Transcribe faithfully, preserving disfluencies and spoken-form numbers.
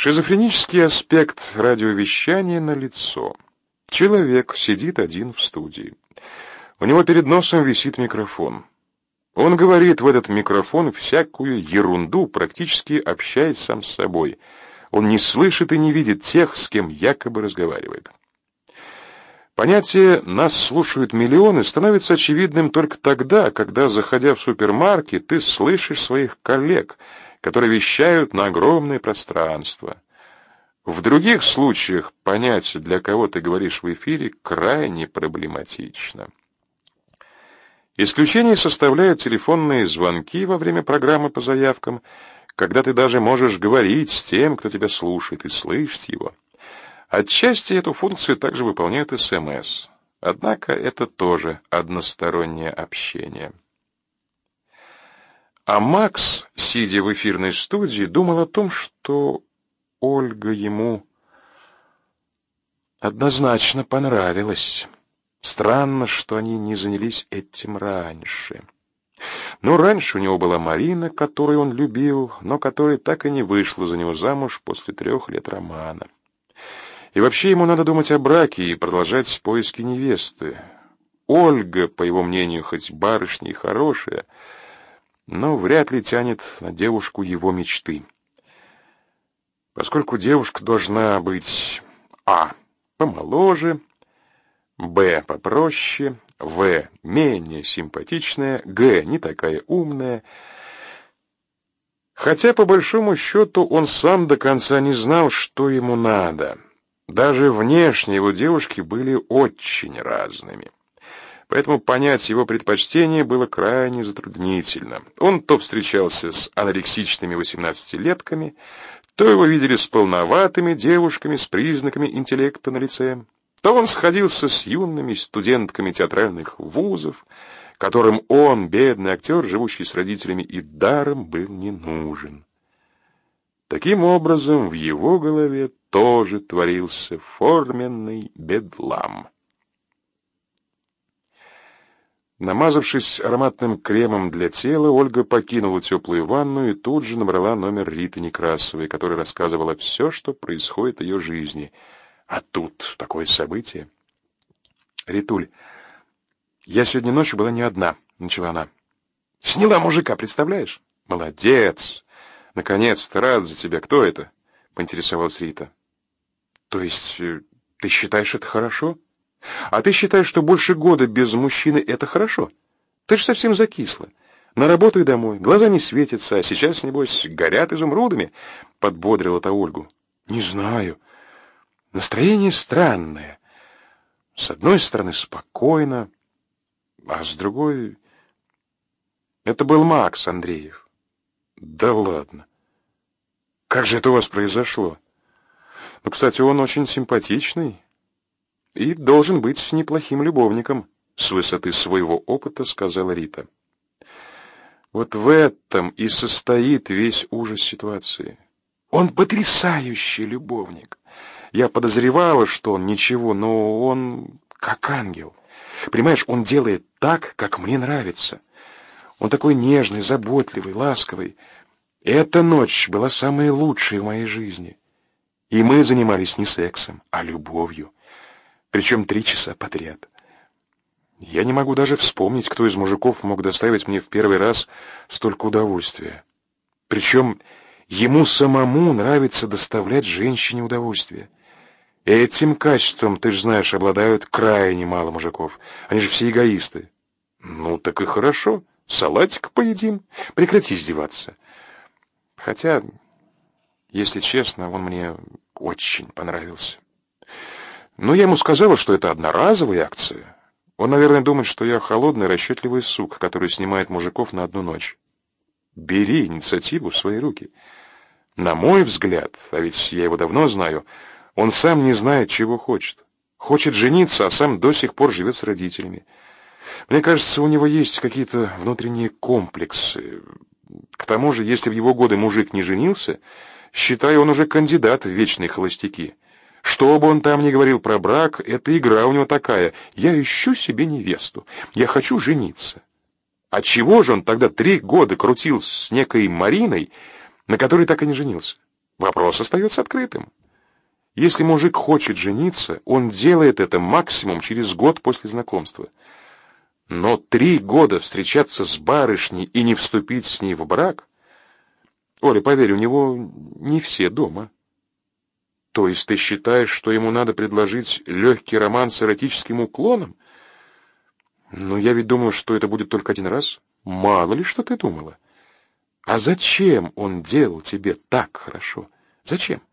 Шизофренический аспект радиовещания налицо. Человек сидит один в студии. У него перед носом висит микрофон. Он говорит в этот микрофон всякую ерунду, практически общаясь сам с собой. Он не слышит и не видит тех, с кем якобы разговаривает. Понятие «нас слушают миллионы» становится очевидным только тогда, когда, заходя в супермаркет, ты слышишь своих коллег, которые вещают на огромное пространство. В других случаях понять, для кого ты говоришь в эфире, крайне проблематично. Исключение составляют телефонные звонки во время программы по заявкам, когда ты даже можешь говорить с тем, кто тебя слушает, и слышать его. Отчасти эту функцию также выполняют СМС. Однако это тоже одностороннее общение. А Макс, сидя в эфирной студии, думал о том, что Ольга ему однозначно понравилась. Странно, что они не занялись этим раньше. Но раньше у него была Марина, которую он любил, но которая так и не вышла за него замуж после трех лет романа. И вообще ему надо думать о браке и продолжать поиски невесты. Ольга, по его мнению, хоть барышня и хорошая, но вряд ли тянет на девушку его мечты. Поскольку девушка должна быть а. помоложе, б. попроще, в. менее симпатичная, г. не такая умная. Хотя, по большому счету, он сам до конца не знал, что ему надо. Даже внешне его девушки были очень разными. Поэтому понять его предпочтения было крайне затруднительно. Он то встречался с анорексичными восемнадцатилетками, то его видели с полноватыми девушками с признаками интеллекта на лице, то он сходился с юными студентками театральных вузов, которым он, бедный актер, живущий с родителями, и даром был не нужен. Таким образом, в его голове тоже творился форменный бедлам. Намазавшись ароматным кремом для тела, Ольга покинула теплую ванну и тут же набрала номер Риты Некрасовой, которая рассказывала все, что происходит в ее жизни. А тут такое событие. «Ритуль, я сегодня ночью была не одна», — начала она. «Сняла мужика, представляешь?» «Молодец! Наконец-то, рад за тебя. Кто это?» — поинтересовалась Рита. «То есть ты считаешь это хорошо? А ты считаешь, что больше года без мужчины это хорошо? Ты ж совсем закисла. На работу и домой, глаза не светятся, а сейчас, небось, горят изумрудами», — подбодрила-то Ольгу. «Не знаю. Настроение странное. С одной стороны спокойно, а с другой... Это был Макс Андреев». «Да ладно. Как же это у вас произошло? Ну, кстати, он очень симпатичный и должен быть неплохим любовником», — с высоты своего опыта сказала Рита. Вот в этом и состоит весь ужас ситуации. Он потрясающий любовник. Я подозревала, что он ничего, но он как ангел. Понимаешь, он делает так, как мне нравится. Он такой нежный, заботливый, ласковый. Эта ночь была самая лучшая в моей жизни. И мы занимались не сексом, а любовью. Причем три часа подряд. Я не могу даже вспомнить, кто из мужиков мог доставить мне в первый раз столько удовольствия. Причем ему самому нравится доставлять женщине удовольствие. Этим качеством, ты же знаешь, обладают крайне мало мужиков. Они же все эгоисты. Ну, так и хорошо. Салатик поедим. Прекрати издеваться. Хотя, если честно, он мне очень понравился. Но я ему сказала, что это одноразовая акция. Он, наверное, думает, что я холодный, расчетливый сук, который снимает мужиков на одну ночь. Бери инициативу в свои руки. На мой взгляд, а ведь я его давно знаю, он сам не знает, чего хочет. Хочет жениться, а сам до сих пор живет с родителями. Мне кажется, у него есть какие-то внутренние комплексы. К тому же, если в его годы мужик не женился, считай, он уже кандидат в вечные холостяки. Что бы он там ни говорил про брак, эта игра у него такая. Я ищу себе невесту. Я хочу жениться. А чего же он тогда три года крутил с некой Мариной, на которой так и не женился? Вопрос остается открытым. Если мужик хочет жениться, он делает это максимум через год после знакомства. Но три года встречаться с барышней и не вступить с ней в брак... Оля, поверь, у него не все дома. То есть ты считаешь, что ему надо предложить легкий роман с эротическим уклоном? Но я ведь думал, что это будет только один раз. Мало ли, что ты думала. А зачем он делал тебе так хорошо? Зачем?